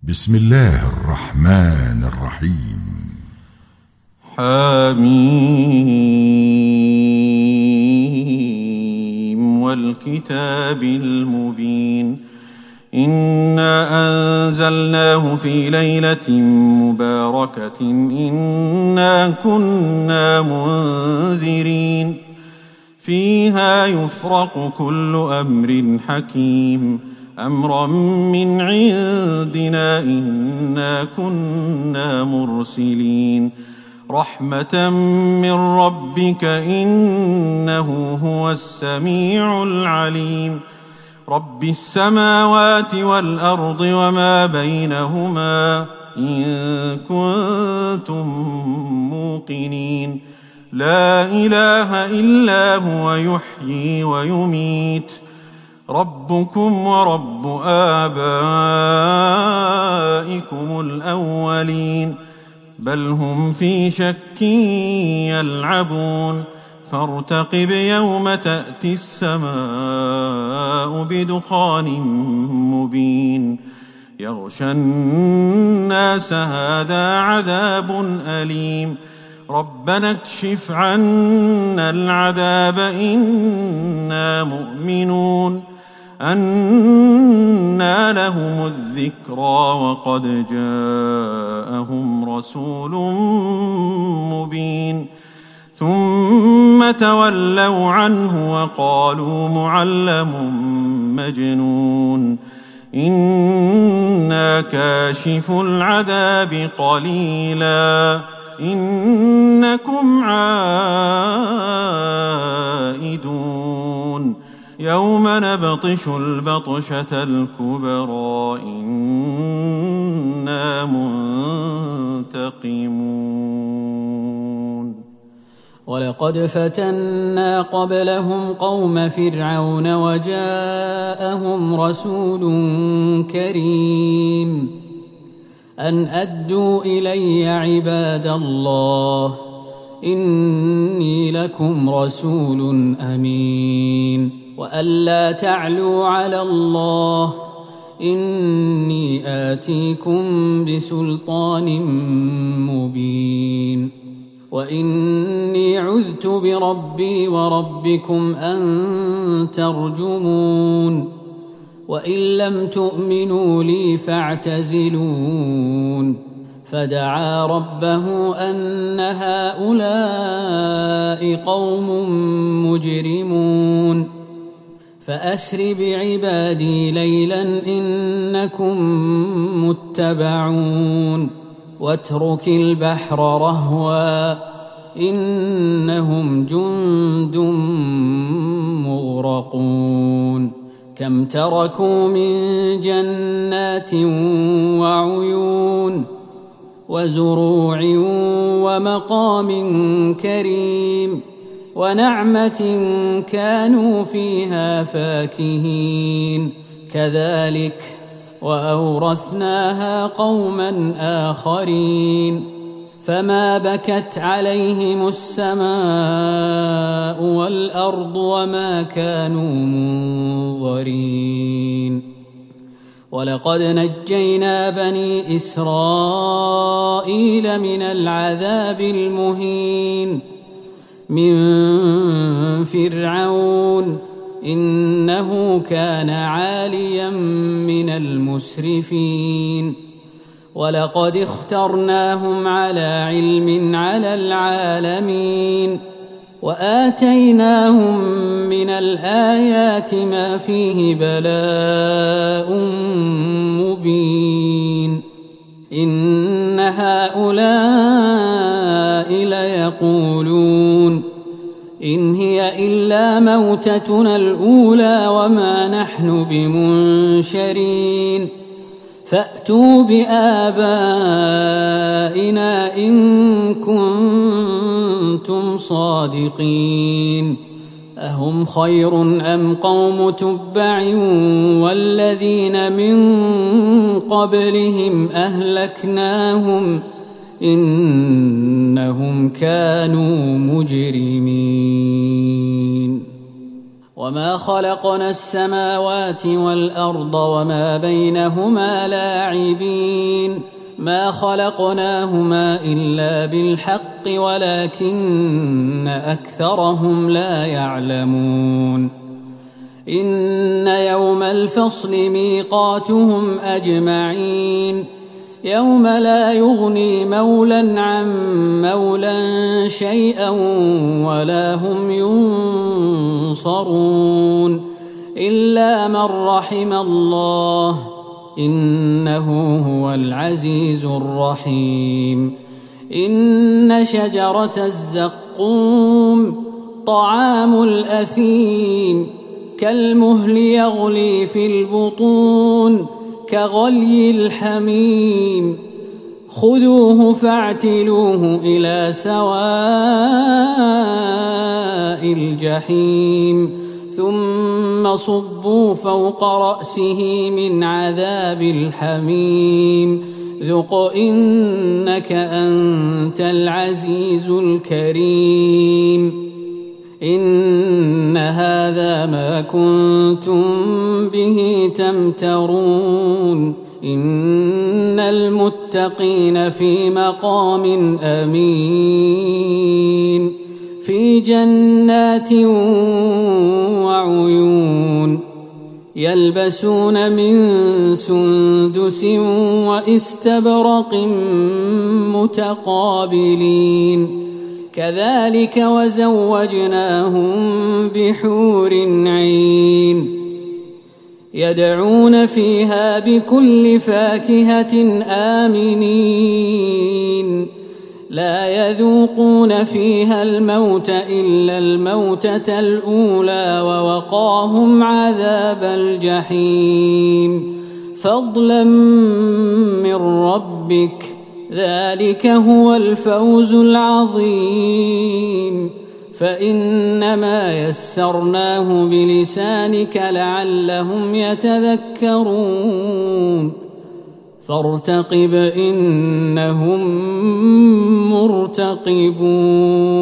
بسم الله الرحمن الرحيم. حميم والكتاب المبين. إنا أنزلناه في ليلة مباركة إنا كنا منذرين فيها يفرق كل أمر حكيم أمرا من عندنا إنا كنا مرسلين رحمة من ربك إنه هو السميع العليم رب السماوات والأرض وما بينهما إن كنتم موقنين لا إله إلا هو يحيي ويميت ربكم ورب آبائكم الأولين بل هم في شك يلعبون فارتقب يوم تأتي السماء بدخان مبين يغشى الناس هذا عذاب أليم ربنا اكشف عنا العذاب إنا مؤمنون أنى لهم الذكرى وقد جاءهم رسول مبين ثم تولوا عنه وقالوا معلم مجنون إنا كاشف العذاب قليلا إنكم عائدون يوم نبطش البطشة الكبرى إنا منتقمون ولقد فتنا قبلهم قوم فرعون وجاءهم رسول كريم أن أدوا إلي عباد الله إني لكم رسول أمين وألا تعلوا على الله إني آتيكم بسلطان مبين وإني عذت بربي وربكم أن ترجمون وإن لم تؤمنوا لي فاعتزلون فدعا ربه أن هؤلاء قوم مجرمون فأسر بعبادي ليلا إنكم متبعون واترك البحر رهوا إنهم جند مغرقون كم تركوا من جنات وعيون وزروع ومقام كريم ونعمة كانوا فيها فاكهين كذلك وأورثناها قوما آخرين فما بكت عليهم السماء والأرض وما كانوا منظرين ولقد نجينا بني إسرائيل من العذاب المهين من فرعون إنه كان عاليا من المسرفين ولقد اخترناهم على علم على العالمين وآتيناهم من الآيات ما فيه بلاء مبين إن هؤلاء ليقولون إن هي إلا موتتنا الأولى وما نحن بمنشرين فأتوا بآبائنا إن كنتم صادقين أهم خير أم قوم تبع والذين من قبلهم أهلكناهم إنهم كانوا مجرمين وما خلقنا السماوات والأرض وما بينهما لاعبين ما خلقناهما إلا بالحق ولكن أكثرهم لا يعلمون إن يوم الفصل ميقاتهم أجمعين يوم لا يغني مولا عن مولا شيئا ولا هم ينصرون إلا من رحم الله إنه هو العزيز الرحيم إن شجرة الزقوم طعام الأثيم كالمهل يغلي في البطون كغلي الحميم خذوه فاعتلوه إلى سواء الجحيم ثم صبوا فوق رأسه من عذاب الحميم ذق إنك أنت العزيز الكريم إن هذا ما كنتم به تمترون إن المتقين في مقام أمين في جنات وعيون يلبسون من سندس واستبرق متقابلين كذلك وزوجناهم بحور عين يدعون فيها بكل فاكهة آمنين لا يذوقون فيها الموت إلا الموتة الأولى ووقاهم عذاب الجحيم فضلا من ربك ذلك هو الفوز العظيم فإنما يسرناه بلسانك لعلهم يتذكرون فارتقب إنهم مرتقبون